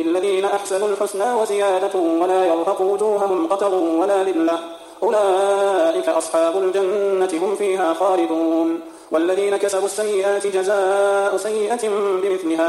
للذين أحسنوا الحسنى وزيادة ولا يرهق وجوههم قتر ولا ذلة أولئك أصحاب الجنة هم فيها خالدون. والذين كسبوا السيئات جزاء سيئة بمثلها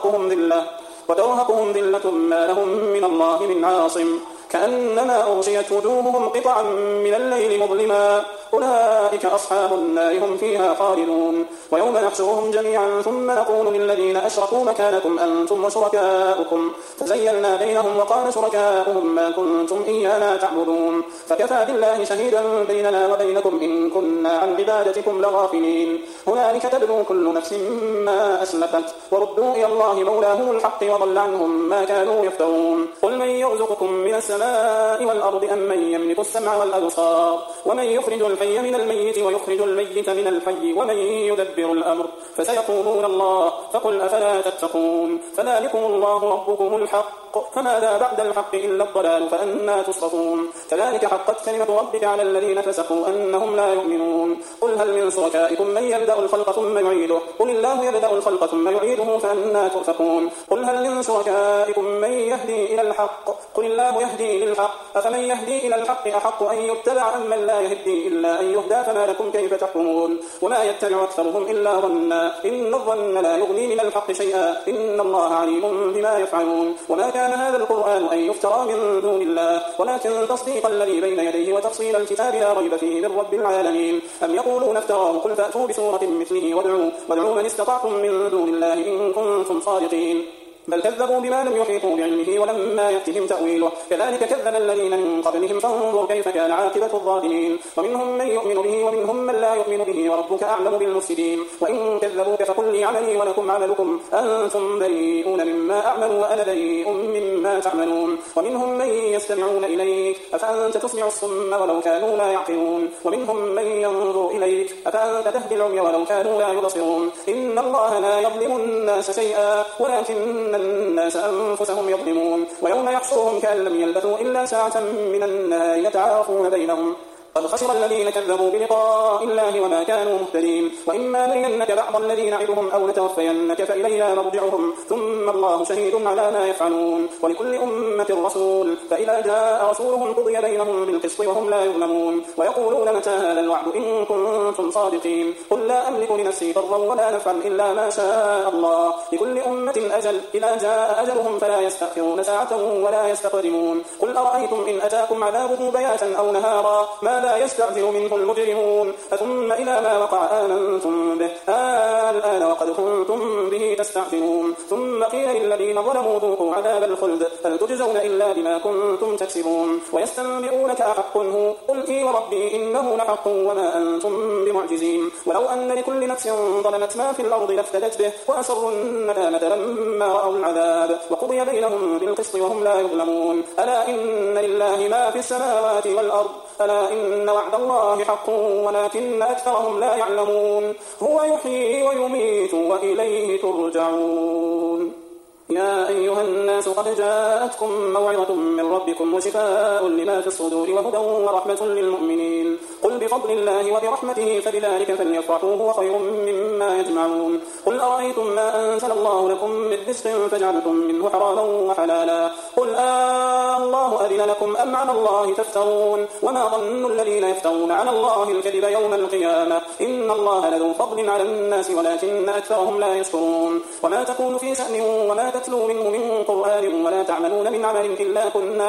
وترهقهم ذلة ما لهم من الله من عاصم كأنما أغشيت وجوههم قطعا من الليل مظلما أولئك أصحاب النار هم فيها خالدون. ويوم نحشرهم جميعا ثم نقول للذين أشركوا مكانكم أنتم وشركاؤكم فزيلنا بينهم وقال شركاؤهم ما كنتم إيانا تعبدون فكفى بالله شهيدا بيننا وبينكم إن كنا عن عبادتكم لغافلين. هنالك تبلو كل نفس ما أسلفت وردوا إلى الله مولاهم الحق وضل عنهم ما كانوا يفترون. قل من يرزقكم من السماء والأرض أم من يملك السمع والأبصار ومن يخرج الحي من الميت ويخرج الميت من الحي ومن يدبر الأمر فسيقولون الله فقل أفلا تتقون. فذلكم الله ربكم الحق فماذا بعد الحق إلا الضلال فأنا تصرفون. كذلك حقت كلمة ربك على الذين فسقوا أنهم لا يؤمنون. قل هل من شركائكم من يبدأ الخلق ثم يعيده قل الله يبدأ الخلق ثم يعيده فأنا تؤفكون. قل هل من شركائكم من يهدي إلى الحق قل الله يهدي للحق أفمن يهدي إلى الحق أحق أن يتبع أم من لا يهدي إلا أن يهدى فما لكم كيف تحكمون. وما يتبع أكثرهم إلا ظنا إن الظن لا يغني من الحق شيئا إن الله عليم بما يفعلون. وما كان هذا القرآن أن يفترى من دون الله ولكن تصديق الذي بين يديه وتفصيل الكتاب لا ريب فيه من رب العالمين. أم يقولون افتراه قل فأتوا بسورة مثله وادعوا من استطعتم من دون الله إن كنتم صادقين بل كذبوا بما لم يحيطوا بعلمه ولما يأتهم تأويله كذلك كذب الذين من قبلهم فانظر كيف كان عاقبة الظالمين. ومنهم من يؤمن به ومنهم من لا يؤمن به وربك أعلم بالمفسدين. وإن كذبوك فقل لي عملي ولكم عملكم أنتم بريئون مما أعمل وأنا بريء مما تعملون. ومنهم من يستمعون إليك أفأنت تسمع الصم ولو كانوا لا يعقلون ومنهم من ينظر إليك أفأنت تهدي العمي ولو كانوا لا يبصرون. إن الله لا يظلم الناس شيئا ولكن الناس أنفسهم يظلمون. ويوم يحشرهم كأن لم يلبثوا إلا ساعة من النهار يتعارفون بينهم قد خسر الذين كذبوا بلقاء الله وما كانوا مهتدين. وإما نرينك بعض الذي نعدهم أو نتوفينك فإلينا مرجعهم ثم الله شهيد على ما يفعلون. ولكل أمة رسول فإذا جاء رسولهم قضي بينهم بالقسط وهم لا يظلمون. ويقولون متى هذا الوعد إن كنتم صادقين قل لا أملك لنفسي ضرا ولا نفعا إلا ما شاء الله لكل أمة أجل إذا جاء أجلهم فلا يستأخرون ساعة ولا يستقدمون. قل أرأيتم إن أتاكم عذابه بياتا أو نهارا لا يستعجل منه المجرمون أثم إلى ما وقع آمنتم به الآن وقد كنتم به تستعجلون. ثم قيل للذين ظلموا ذوقوا عذاب الخلد هل تجزون إلا بما كنتم تكسبون. ويستنبئونك أحق هو قل إي وربي إنه لحق وما أنتم بمعجزين. ولو أن لكل نفس ظلمت ما في الأرض لافتدت به وأسروا الندامة لما رأوا العذاب وقضي بينهم بالقسط وهم لا يظلمون. ألا إن لله ما في السماوات والأرض ألا إن وعد الله حق ولكن أكثرهم لا يعلمون. هو يحيي ويميت وإليه ترجعون. يا أيها الناس قد جاءتكم موعظة من ربكم وشفاء لما في الصدور وهدى ورحمة للمؤمنين. قل بفضل الله وبرحمته فبذلك فليفرحوا هو خير مما يجمعون. قل أرأيتم ما أنزل الله لكم من رزق فجعلتم منه حراما وحلالا قل الله أذن لكم أم على الله تفترون. وما ظن الذين يفترون على الله الكذب يوم القيامة إن الله لذو فضل على الناس ولكن أكثرهم لا يشكرون. وما تكون في شأن وما تتلو منه من قرآن ولا تعملون من عمل إلا كنا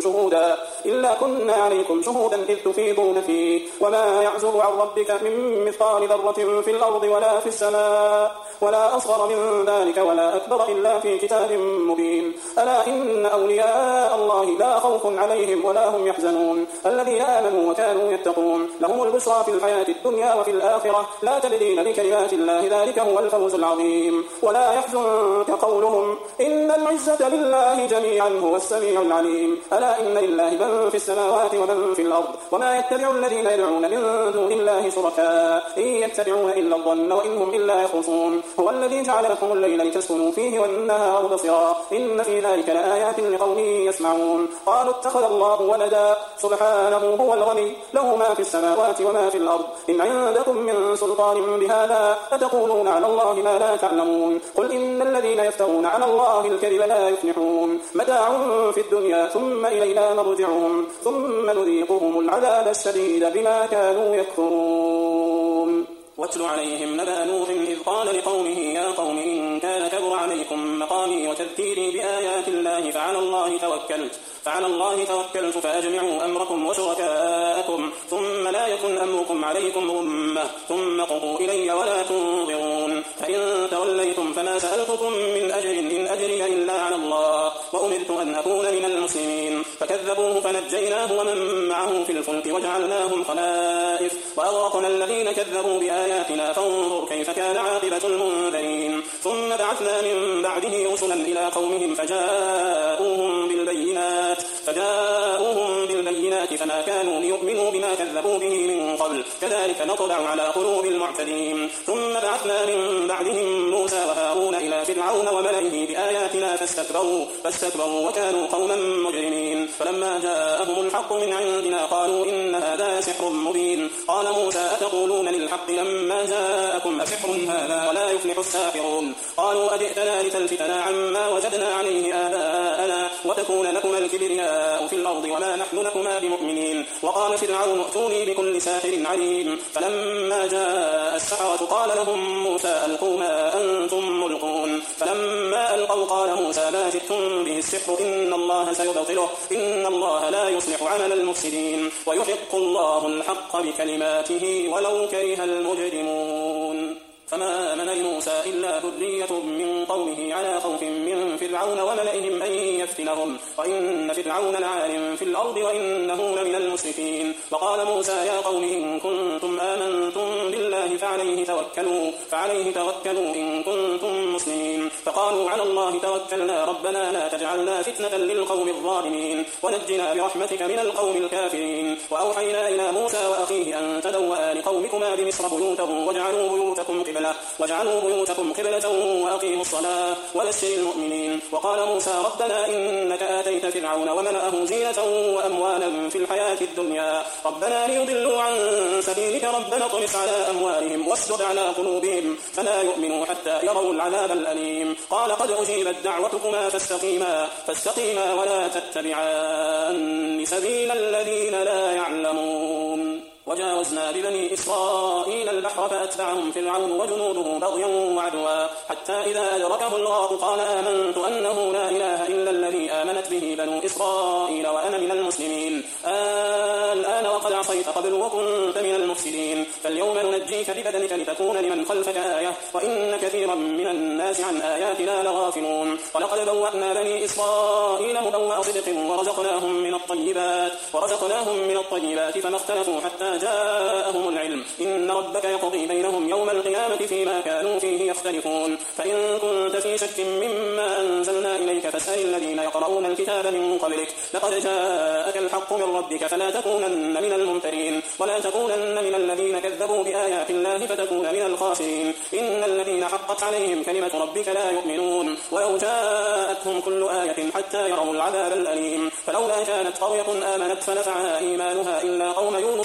عليكم شهودا إذ تفيضون فيه وما يعزب عن ربك من مثقال ذرة في الأرض ولا في السماء ولا أصغر من ذلك ولا أكبر إلا في كتاب مبين. ألا إن أولياء الله لا خوف عليهم ولا هم يحزنون الذين آمنوا وكانوا يتقون لهم البشرى في الحياة الدنيا وفي الآخرة لا تبديل لكلمات الله ذلك هو الفوز العظيم. ولا يحزنك قولهم إن العزة لله جميعا هو السميع العليم. ألا إن لله من في السماوات ومن في الأرض وما يتبع الذين يدعون من دون الله شركاء إن يتبعون إلا الظن وإن هم إلا يخرصون. هو الذي جعل لكم الليل لتسكنوا فيه والنهار مبصرا إن في ذلك لآيات لقوم يسمعون. قالوا اتخذ الله ولدا سبحانه هو الغني له ما في السماوات وما في الأرض إن عندكم من سلطان بهذا فتقولون على الله ما لا تعلمون. قل إن الذين يفترون على الله الكذب لا يفلحون. متاع في الدنيا ثم إلينا مرجعهم ثم نذيقهم العذاب الشديد بما كانوا يكفرون. واتل عليهم نبأ نوح إذ قال لقومه يا قوم إن كان كبر عليكم مقامي وتذكيري بآيات الله فعلى الله توكلت فأجمعوا أمركم وشركاءكم ثم لا يكن أمركم عليكم غمة ثم قضوا إلي ولا تنظرون. فإن توليتم فما سألتكم من أجر إن أجري إلا على الله وأمرت أن أكون من المسلمين. فكذبوه فنجيناه ومن معه في الفلك وجعلناهم خلائف وأغرقنا الذين كذبوا بآياتنا فانظر كيف كان عاقبة المنذرين. ثم بعثنا من بعده رسلا إلى قومهم فجاءوهم بالبينات فما كانوا ليؤمنوا بما كذبوا به من قبل كذلك نطبع على قلوب المعتدين. ثم بعثنا من بعدهم موسى وهارون إلى فرعون وملئه بآياتنا فاستكبروا وكانوا قوما مجرمين. فلما جاءهم الحق من عندنا قالوا إن هذا سحر مبين. قال موسى أتقولون للحق لما جاءكم أسحر هذا ولا يفلح الساحرون. قالوا أجئتنا لتلفتنا عما وجدنا عليه آباءنا وتكون لكما الكبرياء في الأرض وما نحن لكما بمؤمنين. وقال فرعون ائتوني بكل ساحر عليم. فلما جاء السحرة قال لهم موسى ألقوا ما أنتم ملقون. فلما ألقوا قال موسى ما جئتم به السحر إن الله سيبطله إن الله لا يصلح عمل المفسدين ويحق الله الحق بكلماته ولو كره المجرمون. فما آمن لموسى إلا ذرية من قومه على خوف من فرعون وملئهم أن يفتنهم وإن فرعون لعال في الأرض وإنه لمن المسرفين. وقال موسى يا قوم إن كنتم آمنتم بالله فعليه توكلوا إن كنتم مسلمين. فقالوا على الله توكلنا ربنا لا تجعلنا فتنة للقوم الظالمين ونجنا برحمتك من القوم الكافرين. وأوحينا إلى موسى وأخيه أن تدوّا لقومكما بمصر بيوتهم واجعلوا بيوتكم قبلة وأقيموا الصلاة وبشر المؤمنين. وقال موسى ربنا إنك آتيت فرعون وملأه زينة وأموالا في الحياة الدنيا ربنا ليضلوا عن سبيلك ربنا اطمس على أموالهم واسدد على قلوبهم فلا يؤمنوا حتى يروا العذاب الأليم. قال قد أجيبت دعوتكما فاستقيما ولا تتبعان سبيل الذين لا يعلمون. وجاوزنا ببني إسرائيل البحر فأتبعهم فرعون وجنوده بغيا وعدوا حتى إذا أدركه الغرق قال آمنت أنه لا إله إلا الذي آمنت به بنو إسرائيل وأنا من المسلمين. الآن وقد عصيت قبل وكنت من المفسدين فاليوم ننجيك ببدنك لتكون لمن خلفك آية وإن كثيرا من الناس عن آياتنا لغافلون. ولقد بوأنا بني إسرائيل مبوأ صدق ورزقناهم من الطيبات فما اختلفوا حتى جاءهم العلم إن ربك يقضي بينهم يوم القيامة فيما كانوا فيه يختلفون. فإن كنت في شك مما أنزلنا إليك فاسأل الذين يقرؤون الكتاب من قبلك لقد جاءك الحق من ربك فلا تكونن من الممترين ولا تكونن من الذين كذبوا بآيات الله فتكون من الخاسرين. إن الذين حقت عليهم كلمة ربك لا يؤمنون ولو جاءتهم كل آية حتى يروا العذاب الأليم. فلولا كانت قرية آمنت فنفعها إيمانها إلا قوم يونس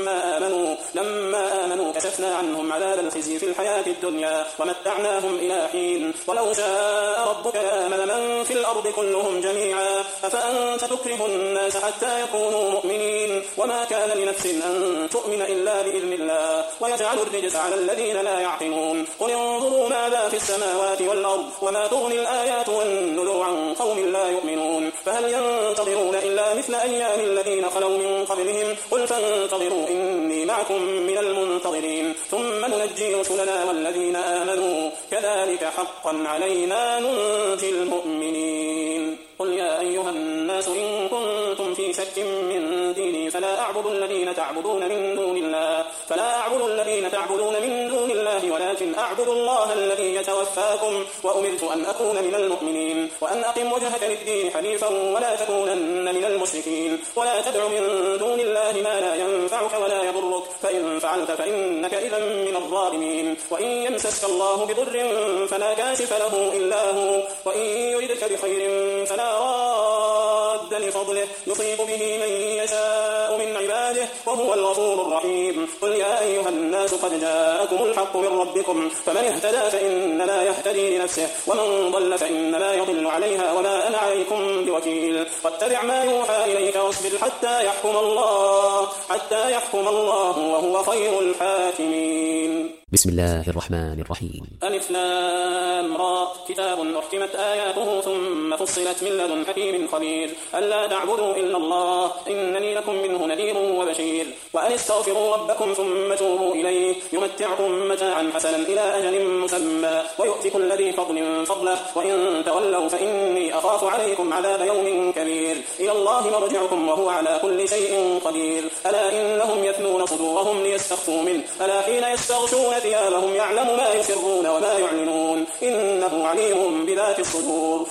لما آمنوا كشفنا عنهم عذاب الخزي في الحياة الدنيا ومتعناهم إلى حين. ولو شاء ربك لآمن من في الأرض كلهم جميعا أفأنت تكره الناس حتى يكونوا مؤمنين وما كان لنفس أن تؤمن إلا بإذن الله ويجعل الرجس على الذين لا يعقلون. قل انظروا ماذا في السماوات والأرض وما تغني الآيات والنذر عن قوم لا يؤمنون فهل ينتظرون إلا مثل أيام الذين خلوا من قبلهم قل فانتظروا إني معكم من المنتظرين ثم ننجي رسلنا والذين آمنوا كذلك حقا علينا ننجي المؤمنين. قل يا أيها الناس إن كنتم في شك من ديني فلا أعبد الذين تعبدون من دون الله ولكن أعبد الله الذي يتوفاكم وأمرت أن أكون من المؤمنين وأن أقم وجهك للدين حنيفا ولا تكونن من المشركين ولا تدع من دون الله ما لا ينفعك ولا يضرك فإن فعلت فإنك إذا من الظالمين. وإن يمسسك الله بضر فلا كاشف له إلا هو وإن يردك بخير فلا راد لفضله يصيب به من يشاء من عباده وهو الغفور الرحيم. قل يا أيها الناس قد جاءكم الحق من ربكم فمن اهتدى فإنما يهتدي لنفسه ومن ضل فإنما يضل عليها وما أنا عليكم بوكيل. واتبع ما يوحى إليك واصبر حتى يحكم الله وهو خير الحاكمين. بسم الله الرحمن الرحيم. ألف لام را كتاب أحكمت آياته ثم فصلت من لدن حكيم خبير ألا تعبدوا إلا الله إنني لكم منه نذير وبشير وأن استغفروا ربكم ثم توبوا إليه يمتعكم متاعا حسنا إلى أجل مسمى ويؤتي كل ذي فضل فضله وإن تولوا فإني أخاف عليكم عذاب يوم كبير. إلى الله مرجعكم وهو على كل شيء قدير. ألا إنهم يثنون صدورهم ليستخفوا منه ألا حين يستغشون ثيابهم يعلم ما يسرون وما يعلنون إنه عليم بذات الصدور.